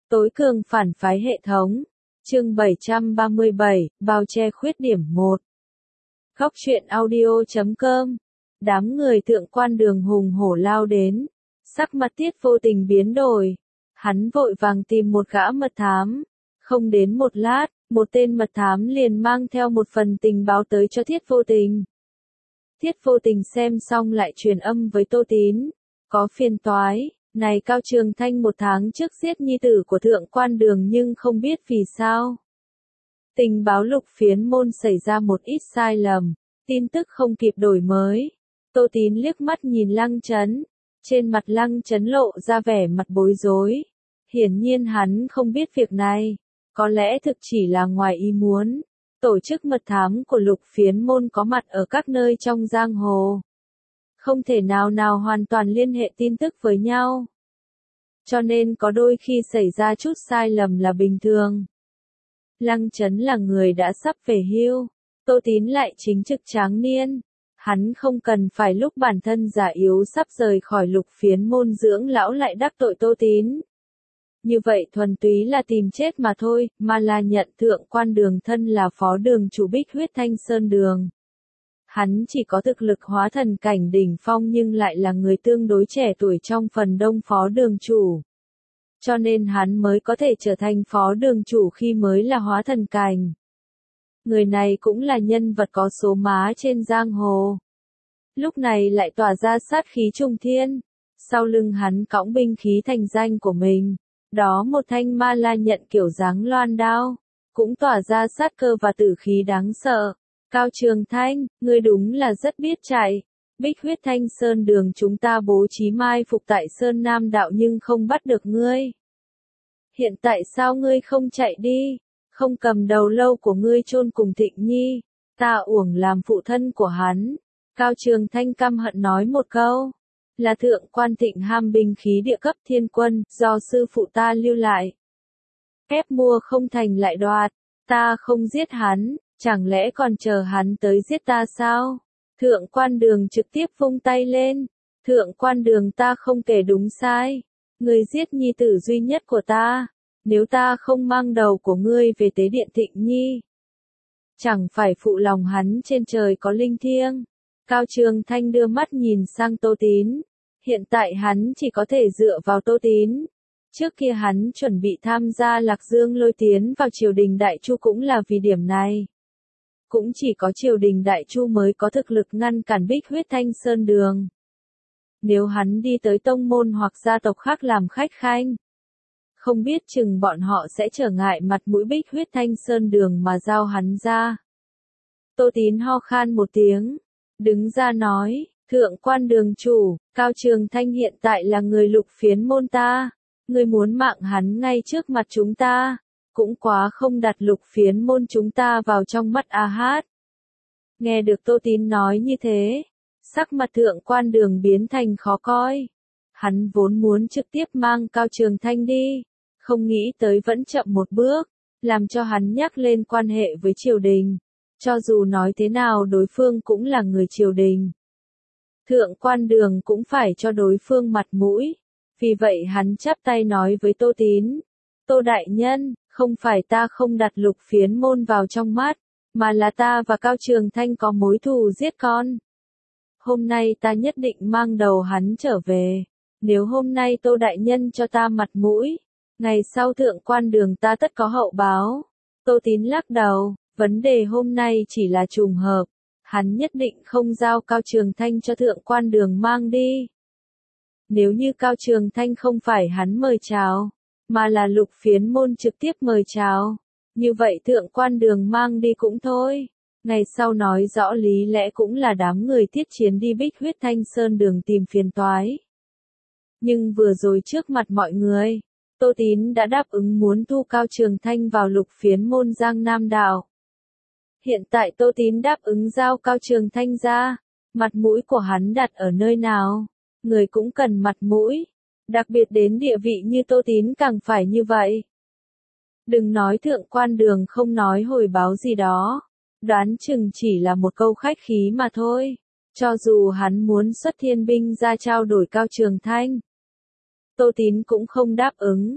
Tối cường phản phái hệ thống. Chương 737, bao che khuyết điểm 1. Góc truyện audio.com. Đám người Thượng Quan Đường hùng hổ lao đến, sắc mặt Tiết Vô Tình biến đổi. Hắn vội vàng tìm một gã mật thám. Không đến một lát, một tên mật thám liền mang theo một phần tình báo tới cho Tiết Vô Tình. Tiết Vô Tình xem xong lại truyền âm với Tô Tín. Có phiền toái, này Cao Trường Thanh một tháng trước giết nhi tử của Thượng Quan Đường nhưng không biết vì sao. Tình báo Lục Phiến Môn xảy ra một ít sai lầm, tin tức không kịp đổi mới. Tô Tín liếc mắt nhìn Lăng Chấn. Trên mặt Lăng Chấn lộ ra vẻ mặt bối rối. Hiển nhiên hắn không biết việc này. Có lẽ thực chỉ là ngoài ý muốn. Tổ chức mật thám của Lục Phiến Môn có mặt ở các nơi trong giang hồ. Không thể nào hoàn toàn liên hệ tin tức với nhau. Cho nên có đôi khi xảy ra chút sai lầm là bình thường. Lăng Chấn là người đã sắp về hưu. Tô Tín lại chính trực tráng niên. Hắn không cần phải lúc bản thân già yếu sắp rời khỏi Lục Phiến Môn dưỡng lão lại đắc tội Tô Tín. Như vậy thuần túy là tìm chết mà thôi, mà là nhận Thượng Quan Đường thân là phó đường chủ Bích Huyết Thanh Sơn Đường. Hắn chỉ có thực lực hóa thần cảnh đỉnh phong nhưng lại là người tương đối trẻ tuổi trong phần đông phó đường chủ. Cho nên hắn mới có thể trở thành phó đường chủ khi mới là hóa thần cảnh. Người này cũng là nhân vật có số má trên giang hồ. Lúc này lại tỏa ra sát khí trùng thiên. Sau lưng hắn cõng binh khí thành danh của mình. Đó một thanh ma la nhận kiểu dáng loan đao. Cũng tỏa ra sát cơ và tử khí đáng sợ. Cao Trường Thanh, ngươi đúng là rất biết chạy. Bích Huyết Thanh Sơn Đường chúng ta bố trí mai phục tại Sơn Nam Đạo nhưng không bắt được ngươi. Hiện tại sao ngươi không chạy đi? Không cầm đầu lâu của ngươi chôn cùng Thịnh Nhi. Ta uổng làm phụ thân của hắn. Cao Trường Thanh căm hận nói một câu. Là Thượng Quan Thịnh ham binh khí địa cấp thiên quân, do sư phụ ta lưu lại. Ép mua không thành lại đoạt. Ta không giết hắn. Chẳng lẽ còn chờ hắn tới giết ta sao? Thượng Quan Đường trực tiếp vung tay lên. Thượng Quan Đường ta không kể đúng sai. Ngươi giết nhi tử duy nhất của ta. Nếu ta không mang đầu của ngươi về tế điện Thịnh Nhi. Chẳng phải phụ lòng hắn trên trời có linh thiêng. Cao Trường Thanh đưa mắt nhìn sang Tô Tín. Hiện tại hắn chỉ có thể dựa vào Tô Tín. Trước kia hắn chuẩn bị tham gia Lạc Dương lôi tiến vào triều đình Đại Chu cũng là vì điểm này. Cũng chỉ có triều đình Đại Chu mới có thực lực ngăn cản Bích Huyết Thanh Sơn Đường. Nếu hắn đi tới tông môn hoặc gia tộc khác làm khách khanh, không biết chừng bọn họ sẽ trở ngại mặt mũi Bích Huyết Thanh Sơn Đường mà giao hắn ra. Tô Tín ho khan một tiếng, đứng ra nói, Thượng Quan Đường chủ, Cao Trường Thanh hiện tại là người Lục Phiến Môn ta, ngươi muốn mạng hắn ngay trước mặt chúng ta. Cũng quá không đặt Lục Phiến Môn chúng ta vào trong mắt a hát. Nghe được Tô Tín nói như thế, sắc mặt Thượng Quan Đường biến thành khó coi. Hắn vốn muốn trực tiếp mang Cao Trường Thanh đi, không nghĩ tới vẫn chậm một bước, làm cho hắn nhắc lên quan hệ với triều đình. Cho dù nói thế nào đối phương cũng là người triều đình. Thượng Quan Đường cũng phải cho đối phương mặt mũi. Vì vậy hắn chắp tay nói với Tô Tín. Tô đại nhân, không phải ta không đặt Lục Phiến Môn vào trong mắt, mà là ta và Cao Trường Thanh có mối thù giết con. Hôm nay ta nhất định mang đầu hắn trở về. Nếu hôm nay Tô đại nhân cho ta mặt mũi, ngày sau Thượng Quan Đường ta tất có hậu báo. Tô Tín lắc đầu, vấn đề hôm nay chỉ là trùng hợp. Hắn nhất định không giao Cao Trường Thanh cho Thượng Quan Đường mang đi. Nếu như Cao Trường Thanh không phải hắn mời chào, mà là Lục Phiến Môn trực tiếp mời chào, như vậy Thượng Quan Đường mang đi cũng thôi. Ngày sau nói rõ lý lẽ cũng là đám người tiết chiến đi Bích Huyết Thanh Sơn Đường tìm phiền toái. Nhưng vừa rồi trước mặt mọi người, Tô Tín đã đáp ứng muốn thu Cao Trường Thanh vào Lục Phiến Môn Giang Nam Đạo. Hiện tại Tô Tín đáp ứng giao Cao Trường Thanh ra, mặt mũi của hắn đặt ở nơi nào, người cũng cần mặt mũi. Đặc biệt đến địa vị như Tô Tín càng phải như vậy. Đừng nói Thượng Quan Đường không nói hồi báo gì đó. Đoán chừng chỉ là một câu khách khí mà thôi. Cho dù hắn muốn xuất thiên binh ra trao đổi Cao Trường Thanh, Tô Tín cũng không đáp ứng.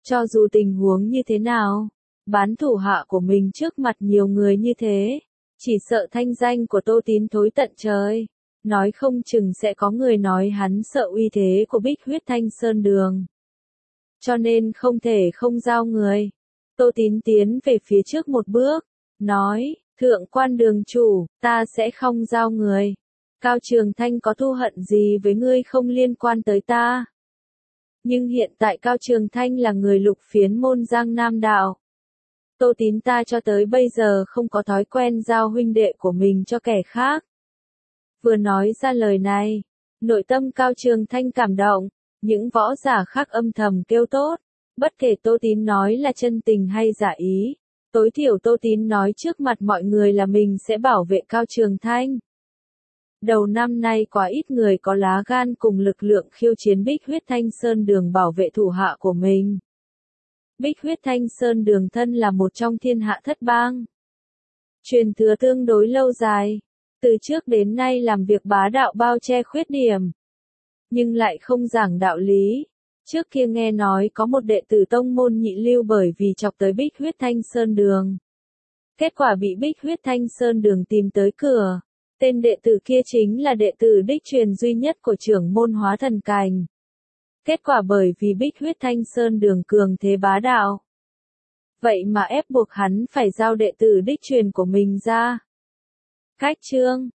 Cho dù tình huống như thế nào, bán thủ hạ của mình trước mặt nhiều người như thế, chỉ sợ thanh danh của Tô Tín thối tận trời. Nói không chừng sẽ có người nói hắn sợ uy thế của Bích Huyết Thanh Sơn Đường. Cho nên không thể không giao người. Tô Tín tiến về phía trước một bước, nói, thượng quan đường chủ, ta sẽ không giao người. Cao Trường Thanh có thù hận gì với ngươi không liên quan tới ta. Nhưng hiện tại Cao Trường Thanh là người Lục Phiến môn Giang Nam đạo. Tô Tín ta cho tới bây giờ không có thói quen giao huynh đệ của mình cho kẻ khác. Vừa nói ra lời này, nội tâm Cao Trường Thanh cảm động, những võ giả khác âm thầm kêu tốt, bất kể Tô Tín nói là chân tình hay giả ý, tối thiểu Tô Tín nói trước mặt mọi người là mình sẽ bảo vệ Cao Trường Thanh. Đầu năm nay quá ít người có lá gan cùng lực lượng khiêu chiến Bích Huyết Thanh Sơn Đường bảo vệ thủ hạ của mình. Bích Huyết Thanh Sơn Đường thân là một trong thiên hạ thất bang. Truyền thừa tương đối lâu dài, từ trước đến nay làm việc bá đạo bao che khuyết điểm, nhưng lại không giảng đạo lý. Trước kia nghe nói có một đệ tử tông môn nhị lưu bởi vì chọc tới Bích Huyết Thanh Sơn Đường. Kết quả bị Bích Huyết Thanh Sơn Đường tìm tới cửa. Tên đệ tử kia chính là đệ tử đích truyền duy nhất của trưởng môn Hóa Thần Cành. Kết quả bởi vì Bích Huyết Thanh Sơn Đường cường thế bá đạo. Vậy mà ép buộc hắn phải giao đệ tử đích truyền của mình ra. Cách chương